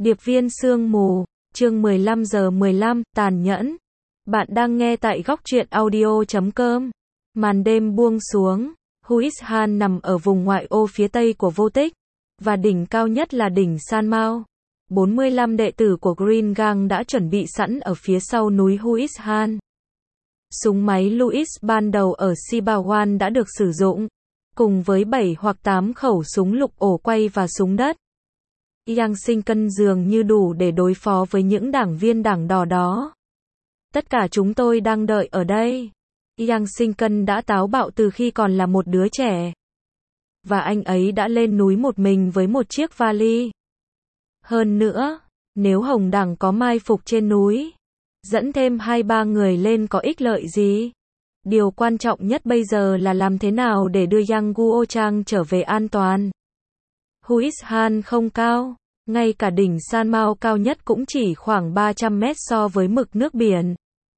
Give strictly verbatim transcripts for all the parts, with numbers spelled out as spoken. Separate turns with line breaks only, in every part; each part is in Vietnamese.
Điệp viên sương mù, chương mười lăm giờ mười lăm, tàn nhẫn. Bạn đang nghe tại góc truyện audio chấm com. Màn đêm buông xuống, Huishan nằm ở vùng ngoại ô phía tây của vô tích, và đỉnh cao nhất là đỉnh San Mao. bốn mươi lăm đệ tử của Green Gang đã chuẩn bị sẵn ở phía sau núi Huishan. Súng máy Louis ban đầu ở Sibawan đã được sử dụng, cùng với bảy hoặc tám khẩu súng lục ổ quay và súng đất. Yang Sinh Cân dường như đủ để đối phó với những đảng viên đảng đỏ đó. Tất cả chúng tôi đang đợi ở đây. Yang Sinh Cân đã táo bạo từ khi còn là một đứa trẻ. Và anh ấy đã lên núi một mình với một chiếc vali. Hơn nữa, nếu Hồng Đảng có mai phục trên núi, dẫn thêm hai ba người lên có ích lợi gì? Điều quan trọng nhất bây giờ là làm thế nào để đưa Yang Guochang trở về an toàn. Huishan không cao, ngay cả đỉnh San Mao cao nhất cũng chỉ khoảng ba trăm mét so với mực nước biển.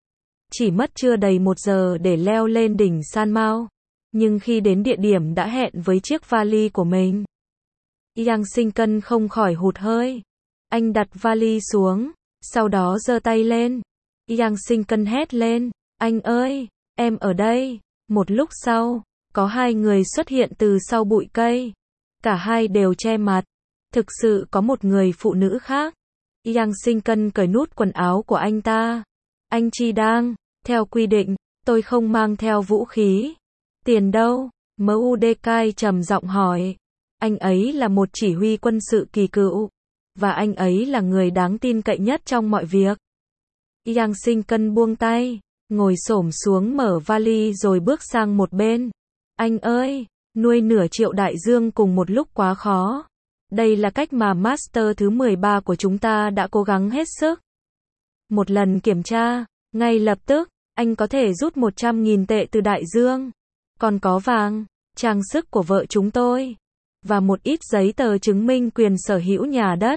Chỉ mất chưa đầy một giờ để leo lên đỉnh San Mao, nhưng khi đến địa điểm đã hẹn với chiếc vali của mình, Yang Sinh Cân không khỏi hụt hơi. Anh đặt vali xuống, sau đó giơ tay lên. Yang Sinh Cân hét lên, anh ơi, em ở đây. Một lúc sau, có hai người xuất hiện từ sau bụi cây. Cả hai đều che mặt. Thực sự có một người phụ nữ khác. Yang Sinh Cân cởi nút quần áo của anh ta. Anh Chi Đang, theo quy định, tôi không mang theo vũ khí. Tiền đâu? Mudekai trầm giọng hỏi. Anh ấy là một chỉ huy quân sự kỳ cựu, và anh ấy là người đáng tin cậy nhất trong mọi việc. Yang Sinh Cân buông tay, ngồi xổm xuống mở vali rồi bước sang một bên. Anh ơi, nuôi nửa triệu đại dương cùng một lúc quá khó. Đây là cách mà Master thứ mười ba của chúng ta đã cố gắng hết sức. Một lần kiểm tra, ngay lập tức, anh có thể rút một trăm nghìn tệ từ đại dương. Còn có vàng, trang sức của vợ chúng tôi, và một ít giấy tờ chứng minh quyền sở hữu nhà đất.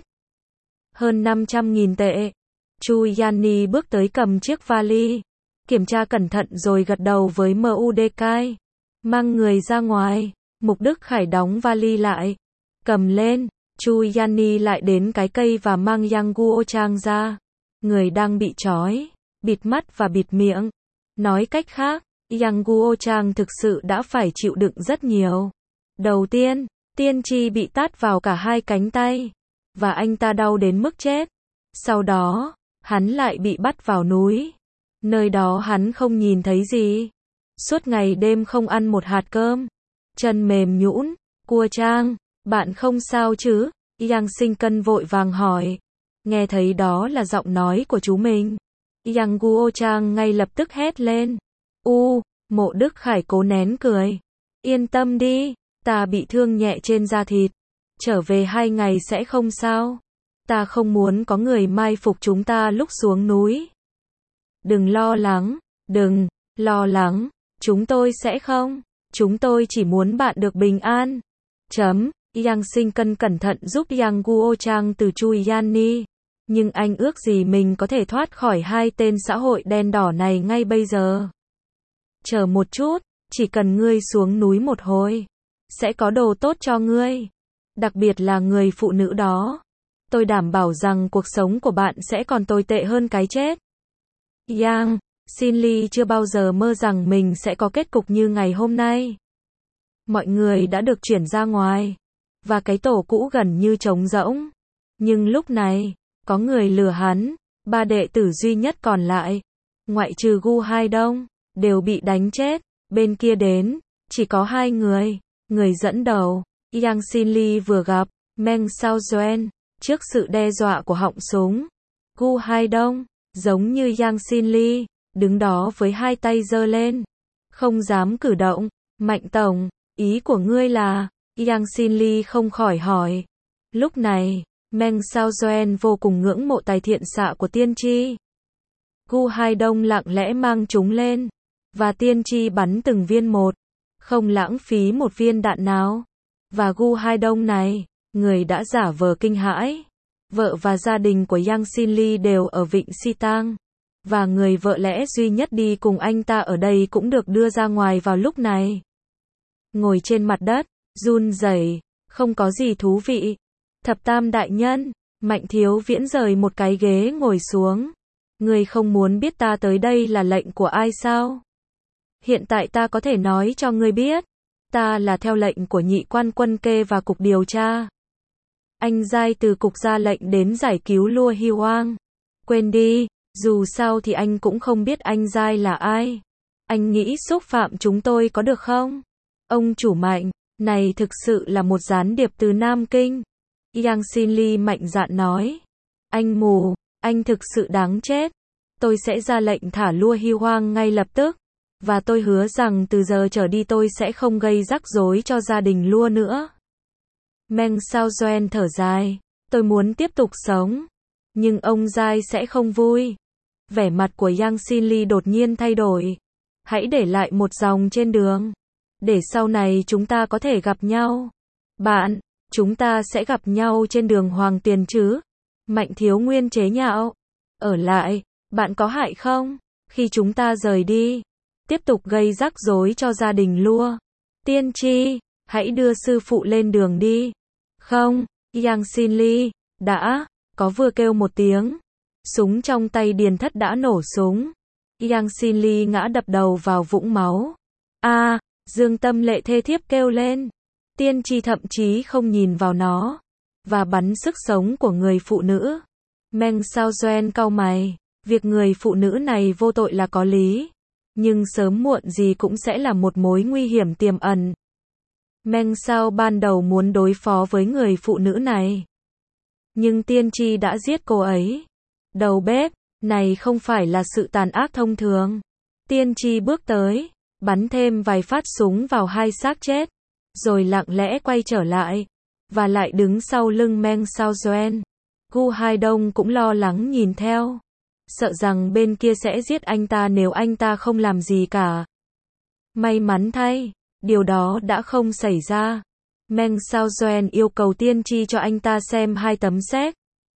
Hơn năm trăm nghìn tệ. Chu Yanni bước tới cầm chiếc vali, kiểm tra cẩn thận rồi gật đầu với Mudekai. Mang người ra ngoài. Mục Đức Khải đóng vali lại. Cầm lên. Chu Yanni lại đến cái cây và mang Yang Guochang ra. Người đang bị trói, bịt mắt và bịt miệng. Nói cách khác, Yang Guochang thực sự đã phải chịu đựng rất nhiều. Đầu tiên, tiên tri bị tát vào cả hai cánh tay, và anh ta đau đến mức chết. Sau đó, hắn lại bị bắt vào núi. Nơi đó hắn không nhìn thấy gì. Suốt ngày đêm không ăn một hạt cơm. Chân mềm nhũn. Cua Trang, bạn không sao chứ? Yang Sinh Cân vội vàng hỏi. Nghe thấy đó là giọng nói của chú mình, Yang Guochang ngay lập tức hét lên. U, Mộ Đức Khải cố nén cười. Yên tâm đi, ta bị thương nhẹ trên da thịt. Trở về hai ngày sẽ không sao. Ta không muốn có người mai phục chúng ta lúc xuống núi. Đừng lo lắng, đừng lo lắng, chúng tôi sẽ không. Chúng tôi chỉ muốn bạn được bình an. Chấm. Yang Sinh Cân cẩn thận giúp Yang Guochang từ Chu Yanni. Nhưng anh ước gì mình có thể thoát khỏi hai tên xã hội đen đỏ này ngay bây giờ. Chờ một chút, chỉ cần ngươi xuống núi một hồi, sẽ có đồ tốt cho ngươi. Đặc biệt là người phụ nữ đó. Tôi đảm bảo rằng cuộc sống của bạn sẽ còn tồi tệ hơn cái chết. Yang Xin Ly chưa bao giờ mơ rằng mình sẽ có kết cục như ngày hôm nay. Mọi người đã được chuyển ra ngoài, và cái tổ cũ gần như trống rỗng. Nhưng lúc này, có người lừa hắn. Ba đệ tử duy nhất còn lại, ngoại trừ Gu Hai Đông, đều bị đánh chết. Bên kia đến, chỉ có hai người. Người dẫn đầu, Yang Xin Ly vừa gặp, Meng Sao Duan, trước sự đe dọa của họng súng. Gu Hai Đông, giống như Yang Xin Ly, đứng đó với hai tay giơ lên, không dám cử động. Mạnh tổng, ý của ngươi là? Yang Xin Ly không khỏi hỏi. Lúc này, Meng Sao Duan vô cùng ngưỡng mộ tài thiện xạ của tiên tri. Gu Hai Đông lặng lẽ mang chúng lên, và tiên tri bắn từng viên một, không lãng phí một viên đạn nào. Và Gu Hai Đông này, người đã giả vờ kinh hãi. Vợ và gia đình của Yang Xin Ly đều ở Vịnh Si Tang, và người vợ lẽ duy nhất đi cùng anh ta ở đây cũng được đưa ra ngoài vào lúc này. Ngồi trên mặt đất, run rẩy, không có gì thú vị. Thập Tam đại nhân, Mạnh Thiếu Viễn rời một cái ghế ngồi xuống. Ngươi không muốn biết ta tới đây là lệnh của ai sao? Hiện tại ta có thể nói cho ngươi biết. Ta là theo lệnh của nhị quan quân kê và cục điều tra. Anh giai từ cục ra lệnh đến giải cứu Lua Hy Hoang. Quên đi, dù sao thì anh cũng không biết anh giai là ai. Anh nghĩ xúc phạm chúng tôi có được không? Ông chủ Mạnh, này thực sự là một gián điệp từ Nam Kinh. Yang Xin Ly mạnh dạn nói. Anh mù, anh thực sự đáng chết. Tôi sẽ ra lệnh thả Lua Hy Hoang ngay lập tức. Và tôi hứa rằng từ giờ trở đi tôi sẽ không gây rắc rối cho gia đình Lua nữa. Meng Sao Doan thở dài. Tôi muốn tiếp tục sống. Nhưng ông giai sẽ không vui. Vẻ mặt của Yang Xin Ly đột nhiên thay đổi. Hãy để lại một dòng trên đường. Để sau này chúng ta có thể gặp nhau. Bạn, chúng ta sẽ gặp nhau trên đường Hoàng Tiền chứ? Mạnh Thiếu Nguyên chế nhạo. Ở lại, bạn có hại không? Khi chúng ta rời đi, tiếp tục gây rắc rối cho gia đình Lua. Tiên tri, hãy đưa sư phụ lên đường đi. Không, Yang Xin Ly, đã, có vừa kêu một tiếng. Súng trong tay Điền Thất đã nổ súng. Yang Xin Ly ngã đập đầu vào vũng máu. A, à, Dương Tâm Lệ thê thiếp kêu lên. Tiên tri thậm chí không nhìn vào nó. Và bắn sức sống của người phụ nữ. Meng Sao Doan cau mày. Việc người phụ nữ này vô tội là có lý. Nhưng sớm muộn gì cũng sẽ là một mối nguy hiểm tiềm ẩn. Meng Sao ban đầu muốn đối phó với người phụ nữ này. Nhưng tiên tri đã giết cô ấy. Đầu bếp, này không phải là sự tàn ác thông thường. Tiên tri bước tới, bắn thêm vài phát súng vào hai xác chết. Rồi lặng lẽ quay trở lại. Và lại đứng sau lưng Meng Sao Doan. Gu Hai Đông cũng lo lắng nhìn theo. Sợ rằng bên kia sẽ giết anh ta nếu anh ta không làm gì cả. May mắn thay, điều đó đã không xảy ra. Meng Sao Doan yêu cầu tiên tri cho anh ta xem hai tấm séc.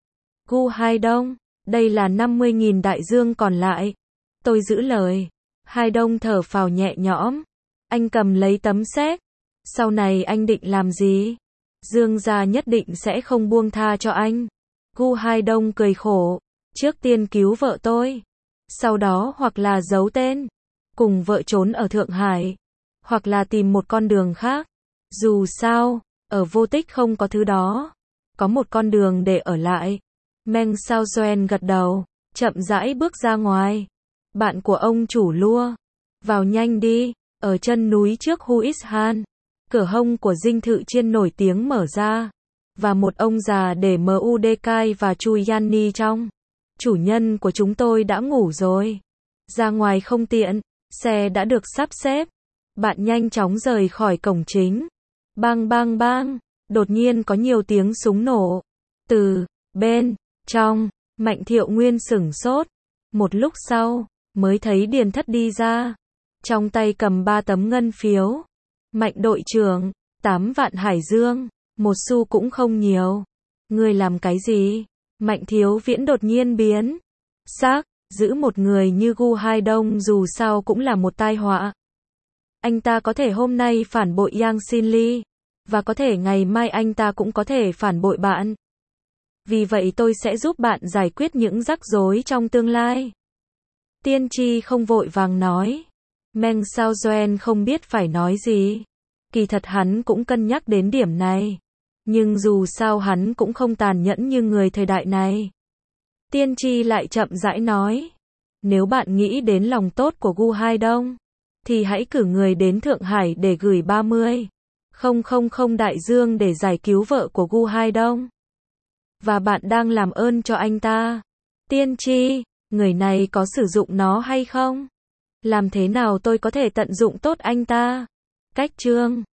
Gu Hai Đông, đây là năm mươi nghìn đại dương còn lại. Tôi giữ lời. Hai Đông thở phào nhẹ nhõm. Anh cầm lấy tấm séc. Sau này anh định làm gì? Dương gia nhất định sẽ không buông tha cho anh. Gu Hai Đông cười khổ. Trước tiên cứu vợ tôi. Sau đó hoặc là giấu tên. Cùng vợ trốn ở Thượng Hải. Hoặc là tìm một con đường khác. Dù sao, ở vô tích không có thứ đó. Có một con đường để ở lại. Meng Sao Doan gật đầu. Chậm rãi bước ra ngoài. Bạn của ông chủ Lua. Vào nhanh đi. Ở chân núi trước Huishan. Cửa hông của dinh thự chiên nổi tiếng mở ra. Và một ông già để Mudekai và Chu Yanni trong. Chủ nhân của chúng tôi đã ngủ rồi. Ra ngoài không tiện. Xe đã được sắp xếp. Bạn nhanh chóng rời khỏi cổng chính. Bang bang bang. Đột nhiên có nhiều tiếng súng nổ. Từ bên trong, Mạnh Thiệu Nguyên sửng sốt. Một lúc sau, mới thấy Điền Thất đi ra. Trong tay cầm ba tấm ngân phiếu. Mạnh đội trưởng, tám vạn hải dương. Một xu cũng không nhiều. Ngươi làm cái gì? Mạnh Thiếu Viễn đột nhiên biến sắc. Giữ một người như Gu Hai Đông dù sao cũng là một tai họa. Anh ta có thể hôm nay phản bội Yang Xin Ly. Và có thể ngày mai anh ta cũng có thể phản bội bạn. Vì vậy tôi sẽ giúp bạn giải quyết những rắc rối trong tương lai. Tiên tri không vội vàng nói. Meng Sao Doan không biết phải nói gì. Kỳ thật hắn cũng cân nhắc đến điểm này. Nhưng dù sao hắn cũng không tàn nhẫn như người thời đại này. Tiên tri lại chậm rãi nói. Nếu bạn nghĩ đến lòng tốt của Gu Hai Đông, thì hãy cử người đến Thượng Hải để gửi ba mươi nghìn đại dương để giải cứu vợ của Gu Hai Đông. Và bạn đang làm ơn cho anh ta. Tiên tri, người này có sử dụng nó hay không? Làm thế nào tôi có thể tận dụng tốt anh ta? Cách chương